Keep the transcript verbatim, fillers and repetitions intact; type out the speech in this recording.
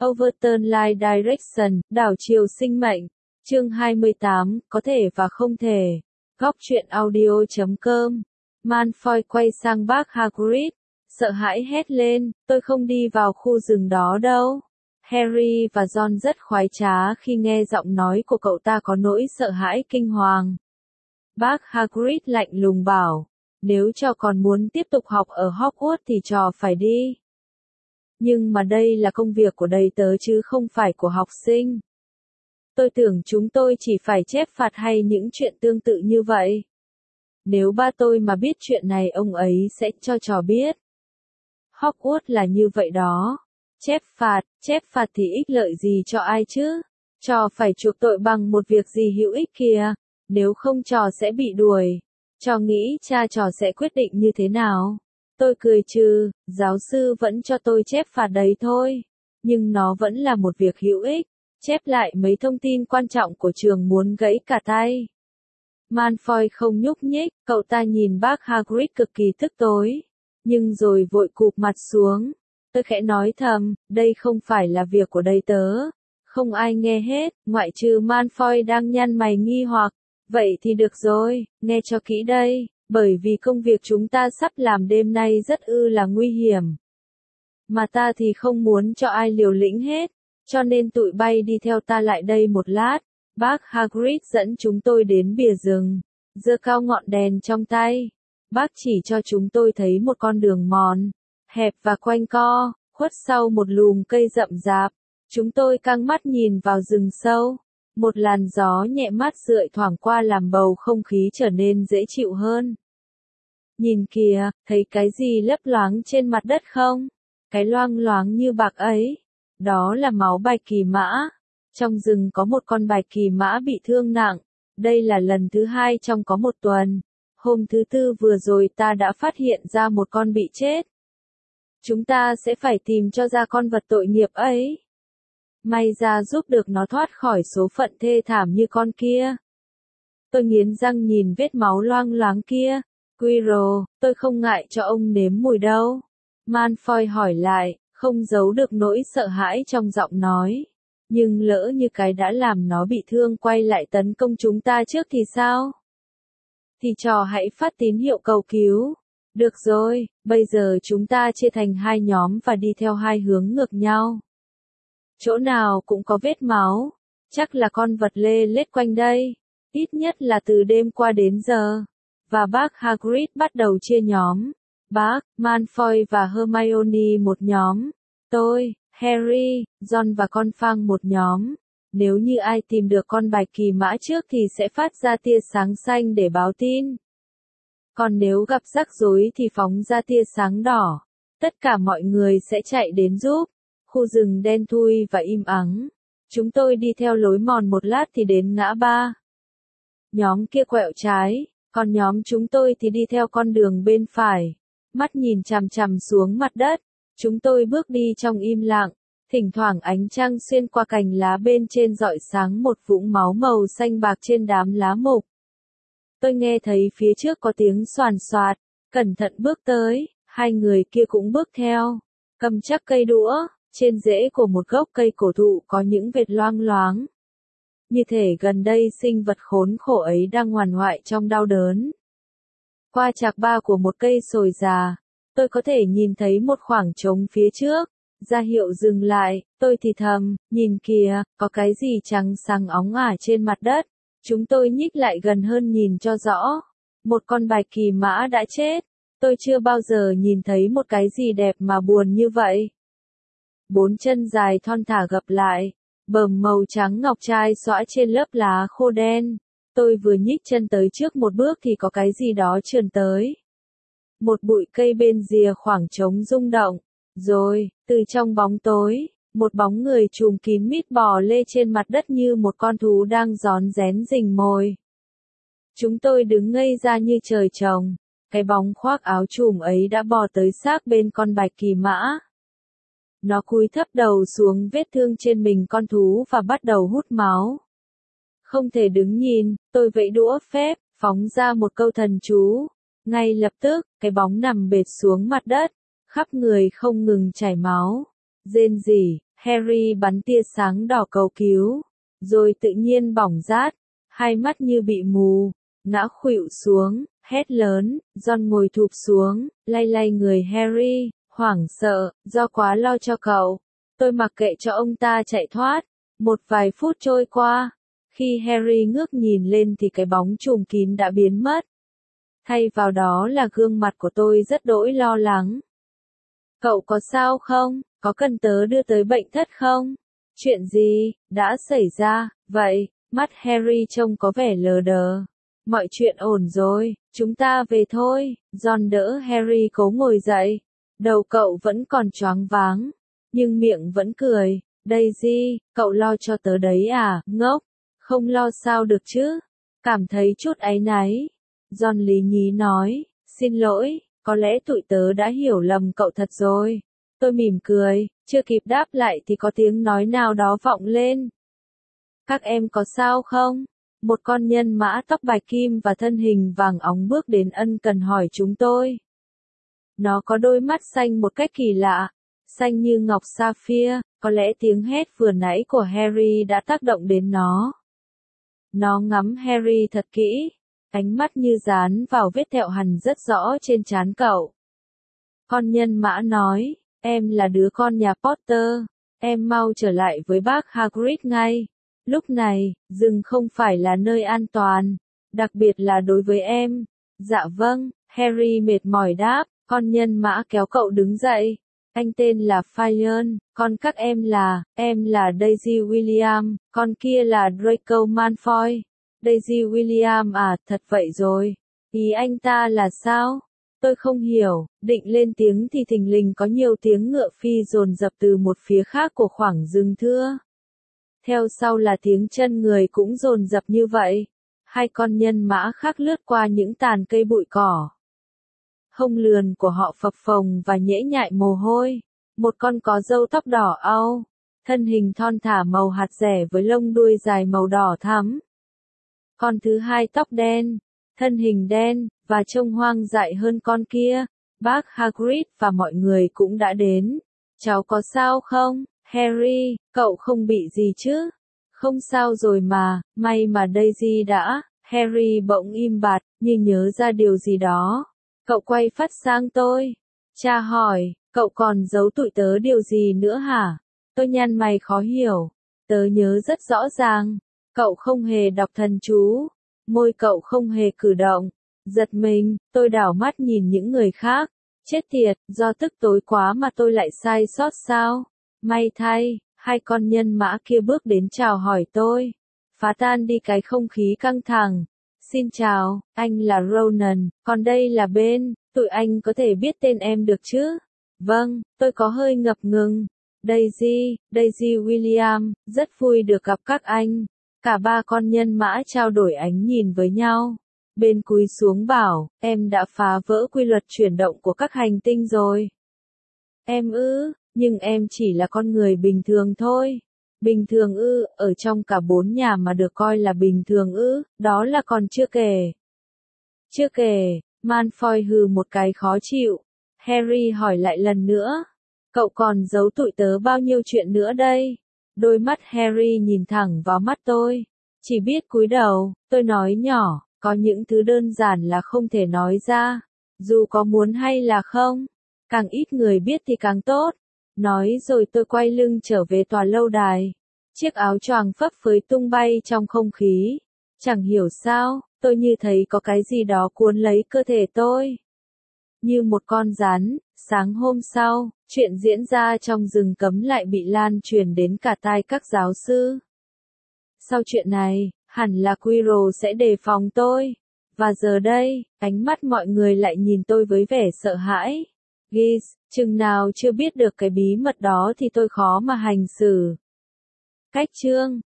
Overturn Life Direction, đảo chiều sinh mệnh. Chương hai mươi tám, có thể và không thể. Góc truyện audio chấm com. Malfoy quay sang bác Hagrid, sợ hãi hét lên, tôi không đi vào khu rừng đó đâu. Harry và Ron rất khoái trá khi nghe giọng nói của cậu ta có nỗi sợ hãi kinh hoàng. Bác Hagrid lạnh lùng bảo, nếu trò còn muốn tiếp tục học ở Hogwarts thì trò phải đi. Nhưng mà đây là công việc của đầy tớ chứ không phải của học sinh. Tôi tưởng chúng tôi chỉ phải chép phạt hay những chuyện tương tự như vậy. Nếu ba tôi mà biết chuyện này ông ấy sẽ cho trò biết. Hogwarts là như vậy đó. Chép phạt, chép phạt thì ích lợi gì cho ai chứ? Trò phải chuộc tội bằng một việc gì hữu ích kìa. Nếu không trò sẽ bị đuổi. Trò nghĩ cha trò sẽ quyết định như thế nào? Tôi cười trừ, giáo sư vẫn cho tôi chép phạt đấy thôi. Nhưng nó vẫn là một việc hữu ích. Chép lại mấy thông tin quan trọng của trường muốn gãy cả tay. Malfoy không nhúc nhích, cậu ta nhìn bác Hagrid cực kỳ tức tối. Nhưng rồi vội cụp mặt xuống. Tôi khẽ nói thầm, đây không phải là việc của đầy tớ. Không ai nghe hết, ngoại trừ Malfoy đang nhăn mày nghi hoặc. Vậy thì được rồi, nghe cho kỹ đây, bởi vì công việc chúng ta sắp làm đêm nay rất ư là nguy hiểm. Mà ta thì không muốn cho ai liều lĩnh hết, cho nên tụi bay đi theo ta lại đây một lát. Bác Hagrid dẫn chúng tôi đến bìa rừng, giơ cao ngọn đèn trong tay. Bác chỉ cho chúng tôi thấy một con đường mòn, hẹp và quanh co, khuất sau một lùm cây rậm rạp. Chúng tôi căng mắt nhìn vào rừng sâu. Một làn gió nhẹ mát rượi thoảng qua làm bầu không khí trở nên dễ chịu hơn. Nhìn kìa, thấy cái gì lấp loáng trên mặt đất không? Cái loang loáng như bạc ấy. Đó là máu bạch kỳ mã. Trong rừng có một con bạch kỳ mã bị thương nặng. Đây là lần thứ hai trong có một tuần. Hôm thứ tư vừa rồi ta đã phát hiện ra một con bị chết. Chúng ta sẽ phải tìm cho ra con vật tội nghiệp ấy. May ra giúp được nó thoát khỏi số phận thê thảm như con kia. Tôi nghiến răng nhìn vết máu loang loáng kia. Quirrell, tôi không ngại cho ông nếm mùi đâu. Malfoy hỏi lại, không giấu được nỗi sợ hãi trong giọng nói. Nhưng lỡ như cái đã làm nó bị thương quay lại tấn công chúng ta trước thì sao? Thì trò hãy phát tín hiệu cầu cứu. Được rồi, bây giờ chúng ta chia thành hai nhóm và đi theo hai hướng ngược nhau. Chỗ nào cũng có vết máu, chắc là con vật lê lết quanh đây, ít nhất là từ đêm qua đến giờ. Và bác Hagrid bắt đầu chia nhóm, bác, Malfoy và Hermione một nhóm, tôi, Harry, Ron và con Fang một nhóm. Nếu như ai tìm được con bạch kỳ mã trước thì sẽ phát ra tia sáng xanh để báo tin. Còn nếu gặp rắc rối thì phóng ra tia sáng đỏ. Tất cả mọi người sẽ chạy đến giúp. Khu rừng đen thui và im ắng. Chúng tôi đi theo lối mòn một lát thì đến ngã ba. Nhóm kia quẹo trái, còn nhóm chúng tôi thì đi theo con đường bên phải. Mắt nhìn chằm chằm xuống mặt đất. Chúng tôi bước đi trong im lặng. Thỉnh thoảng ánh trăng xuyên qua cành lá bên trên rọi sáng một vũng máu màu xanh bạc trên đám lá mục. Tôi nghe thấy phía trước có tiếng xoàn xoạt. Cẩn thận bước tới, hai người kia cũng bước theo. Cầm chắc cây đũa. Trên rễ của một gốc cây cổ thụ có những vệt loang loáng. Như thể gần đây sinh vật khốn khổ ấy đang ngoằn ngoại trong đau đớn. Qua chạc ba của một cây sồi già, tôi có thể nhìn thấy một khoảng trống phía trước. Ra hiệu dừng lại, tôi thì thầm, nhìn kìa, có cái gì trắng sáng óng ả trên mặt đất. Chúng tôi nhích lại gần hơn nhìn cho rõ. Một con bạch kỳ mã đã chết. Tôi chưa bao giờ nhìn thấy một cái gì đẹp mà buồn như vậy. Bốn chân dài thon thả gập lại, bờm màu trắng ngọc trai xõa trên lớp lá khô đen. Tôi vừa nhích chân tới trước một bước thì có cái gì đó trườn tới. Một bụi cây bên rìa khoảng trống rung động, rồi, từ trong bóng tối, một bóng người trùm kín mít bò lê trên mặt đất như một con thú đang rón rén rình mồi. Chúng tôi đứng ngây ra như trời trồng, cái bóng khoác áo trùm ấy đã bò tới xác bên con bạch kỳ mã. Nó cúi thấp đầu xuống vết thương trên mình con thú và bắt đầu hút máu. Không thể đứng nhìn, tôi vẫy đũa phép, phóng ra một câu thần chú. Ngay lập tức, cái bóng nằm bệt xuống mặt đất, khắp người không ngừng chảy máu. Rên rỉ, Harry bắn tia sáng đỏ cầu cứu, rồi tự nhiên bỏng rát, hai mắt như bị mù, ngã khuỵu xuống, hét lớn. Ron ngồi thụp xuống, lay lay người Harry, hoảng sợ, do quá lo cho cậu. Tôi mặc kệ cho ông ta chạy thoát. Một vài phút trôi qua, khi Harry ngước nhìn lên thì cái bóng trùm kín đã biến mất. Thay vào đó là gương mặt của tôi rất đỗi lo lắng. Cậu có sao không? Có cần tớ đưa tới bệnh thất không? Chuyện gì đã xảy ra vậy? Mắt Harry trông có vẻ lờ đờ. Mọi chuyện ổn rồi, chúng ta về thôi. Ron đỡ Harry cố ngồi dậy. Đầu cậu vẫn còn choáng váng, nhưng miệng vẫn cười. Daisy, cậu lo cho tớ đấy à? Ngốc, không lo sao được chứ? Cảm thấy chút áy náy. Ron lý nhí nói, xin lỗi, có lẽ tụi tớ đã hiểu lầm cậu thật rồi. Tôi mỉm cười, chưa kịp đáp lại thì có tiếng nói nào đó vọng lên. Các em có sao không? Một con nhân mã tóc bạch kim và thân hình vàng óng bước đến ân cần hỏi chúng tôi. Nó có đôi mắt xanh một cách kỳ lạ, xanh như ngọc sapphire, có lẽ tiếng hét vừa nãy của Harry đã tác động đến nó. Nó ngắm Harry thật kỹ, ánh mắt như dán vào vết thẹo hằn rất rõ trên trán cậu. Con nhân mã nói, em là đứa con nhà Potter, em mau trở lại với bác Hagrid ngay. Lúc này, rừng không phải là nơi an toàn, đặc biệt là đối với em. Dạ vâng, Harry mệt mỏi đáp, con nhân mã kéo cậu đứng dậy. Anh tên là Filion, con các em là, em là Daisy William, con kia là Draco Malfoy. Daisy William à, thật vậy rồi. Ý anh ta là sao? Tôi không hiểu, định lên tiếng thì thình lình có nhiều tiếng ngựa phi dồn dập từ một phía khác của khoảng rừng thưa. Theo sau là tiếng chân người cũng dồn dập như vậy. Hai con nhân mã khác lướt qua những tàn cây bụi cỏ. Hông lườn của họ phập phồng và nhễ nhại mồ hôi. Một con có râu tóc đỏ au, thân hình thon thả màu hạt rẻ với lông đuôi dài màu đỏ thắm. Con thứ hai tóc đen, thân hình đen, và trông hoang dại hơn con kia. Bác Hagrid và mọi người cũng đã đến. Cháu có sao không, Harry, cậu không bị gì chứ? Không sao rồi mà, may mà Daisy đã. Harry bỗng im bặt, như nhớ ra điều gì đó. Cậu quay phát sang tôi. Cha hỏi, cậu còn giấu tụi tớ điều gì nữa hả? Tôi nhăn mày khó hiểu. Tớ nhớ rất rõ ràng. Cậu không hề đọc thần chú. Môi cậu không hề cử động. Giật mình, tôi đảo mắt nhìn những người khác. Chết tiệt, do tức tối quá mà tôi lại sai sót sao? May thay, hai con nhân mã kia bước đến chào hỏi tôi. Phá tan đi cái không khí căng thẳng. Xin chào, anh là Ronan, còn đây là Ben, tụi anh có thể biết tên em được chứ? Vâng, tôi có hơi ngập ngừng. Daisy, Daisy William, rất vui được gặp các anh. Cả ba con nhân mã trao đổi ánh nhìn với nhau. Ben cúi xuống bảo, em đã phá vỡ quy luật chuyển động của các hành tinh rồi. Em ư, nhưng em chỉ là con người bình thường thôi. Bình thường ư, ở trong cả bốn nhà mà được coi là bình thường ư, đó là còn chưa kể. Chưa kể, Malfoy hừ một cái khó chịu. Harry hỏi lại lần nữa. Cậu còn giấu tụi tớ bao nhiêu chuyện nữa đây? Đôi mắt Harry nhìn thẳng vào mắt tôi. Chỉ biết cúi đầu, tôi nói nhỏ, có những thứ đơn giản là không thể nói ra. Dù có muốn hay là không, càng ít người biết thì càng tốt. Nói rồi tôi quay lưng trở về tòa lâu đài. Chiếc áo choàng phấp phới tung bay trong không khí. Chẳng hiểu sao, tôi như thấy có cái gì đó cuốn lấy cơ thể tôi. Như một con rắn, sáng hôm sau, chuyện diễn ra trong rừng cấm lại bị lan truyền đến cả tai các giáo sư. Sau chuyện này, hẳn là Quirrell sẽ đề phòng tôi. Và giờ đây, ánh mắt mọi người lại nhìn tôi với vẻ sợ hãi. Geese, chừng nào chưa biết được cái bí mật đó thì tôi khó mà hành xử. Cách chương